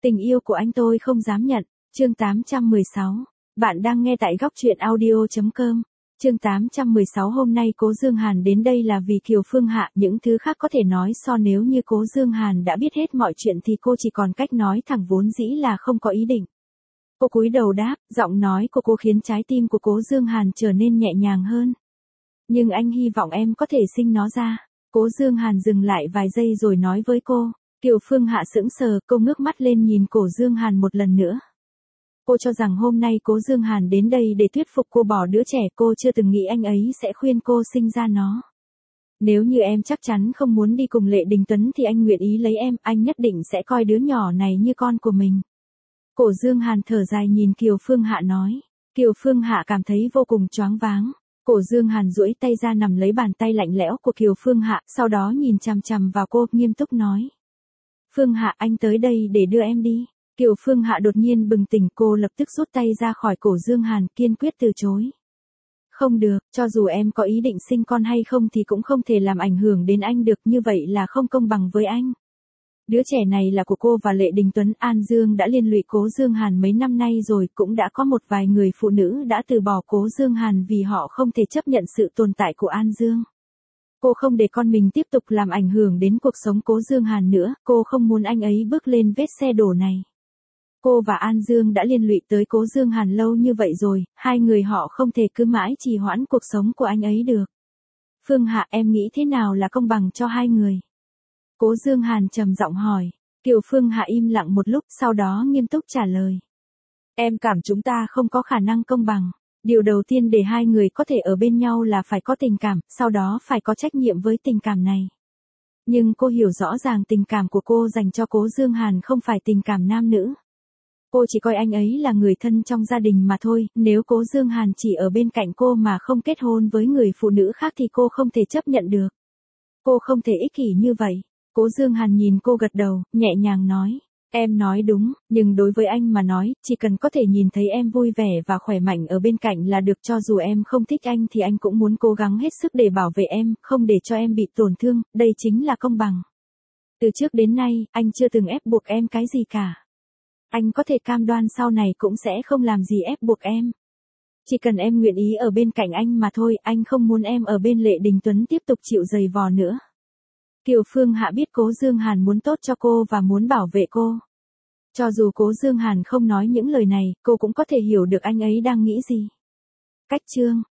Tình yêu của anh tôi không dám nhận. Chương 816. Bạn đang nghe tại góc truyện audio.com. Chương 816 hôm nay Cố Dương Hàn đến đây là vì Kiều Phương Hạ, những thứ khác có thể nói so nếu như Cố Dương Hàn đã biết hết mọi chuyện thì cô chỉ còn cách nói thẳng vốn dĩ là không có ý định. Cô cúi đầu đáp, giọng nói của cô khiến trái tim của Cố Dương Hàn trở nên nhẹ nhàng hơn. Nhưng anh hy vọng em có thể sinh nó ra. Cố Dương Hàn dừng lại vài giây rồi nói với cô. Kiều Phương Hạ sững sờ, cô ngước mắt lên nhìn Cố Dương Hàn một lần nữa. Cô cho rằng hôm nay Cố Dương Hàn đến đây để thuyết phục cô bỏ đứa trẻ, cô chưa từng nghĩ anh ấy sẽ khuyên cô sinh ra nó. Nếu như em chắc chắn không muốn đi cùng Lệ Đình Tuấn thì anh nguyện ý lấy em, anh nhất định sẽ coi đứa nhỏ này như con của mình. Cố Dương Hàn thở dài nhìn Kiều Phương Hạ nói. Kiều Phương Hạ cảm thấy vô cùng choáng váng. Cố Dương Hàn duỗi tay ra nắm lấy bàn tay lạnh lẽo của Kiều Phương Hạ, sau đó nhìn chằm chằm vào cô, nghiêm túc nói. Phương Hạ, anh tới đây để đưa em đi. Kiều Phương Hạ đột nhiên bừng tỉnh, cô lập tức rút tay ra khỏi Cố Dương Hàn, kiên quyết từ chối. Không được, cho dù em có ý định sinh con hay không thì cũng không thể làm ảnh hưởng đến anh được, như vậy là không công bằng với anh. Đứa trẻ này là của cô và Lệ Đình Tuấn. An Dương đã liên lụy Cố Dương Hàn mấy năm nay rồi, cũng đã có một vài người phụ nữ đã từ bỏ Cố Dương Hàn vì họ không thể chấp nhận sự tồn tại của An Dương. Cô không để con mình tiếp tục làm ảnh hưởng đến cuộc sống Cố Dương Hàn nữa, cô không muốn anh ấy bước lên vết xe đổ này. Cô và An Dương đã liên lụy tới Cố Dương Hàn lâu như vậy rồi, hai người họ không thể cứ mãi trì hoãn cuộc sống của anh ấy được. Phương Hạ, em nghĩ thế nào là công bằng cho hai người? Cố Dương Hàn trầm giọng hỏi. Kiều Phương Hạ im lặng một lúc, sau đó nghiêm túc trả lời. Em cảm chúng ta không có khả năng công bằng. Điều đầu tiên để hai người có thể ở bên nhau là phải có tình cảm, sau đó phải có trách nhiệm với tình cảm này. Nhưng cô hiểu rõ ràng tình cảm của cô dành cho Cố Dương Hàn không phải tình cảm nam nữ. Cô chỉ coi anh ấy là người thân trong gia đình mà thôi, nếu Cố Dương Hàn chỉ ở bên cạnh cô mà không kết hôn với người phụ nữ khác thì cô không thể chấp nhận được. Cô không thể ích kỷ như vậy. Cố Dương Hàn nhìn cô gật đầu, nhẹ nhàng nói. Em nói đúng, nhưng đối với anh mà nói, chỉ cần có thể nhìn thấy em vui vẻ và khỏe mạnh ở bên cạnh là được, cho dù em không thích anh thì anh cũng muốn cố gắng hết sức để bảo vệ em, không để cho em bị tổn thương, đây chính là công bằng. Từ trước đến nay, anh chưa từng ép buộc em cái gì cả. Anh có thể cam đoan sau này cũng sẽ không làm gì ép buộc em. Chỉ cần em nguyện ý ở bên cạnh anh mà thôi, anh không muốn em ở bên Lệ Đình Tuấn tiếp tục chịu giày vò nữa. Kiều Phương Hạ biết Cố Dương Hàn muốn tốt cho cô và muốn bảo vệ cô. Cho dù Cố Dương Hàn không nói những lời này, cô cũng có thể hiểu được anh ấy đang nghĩ gì. Cách chương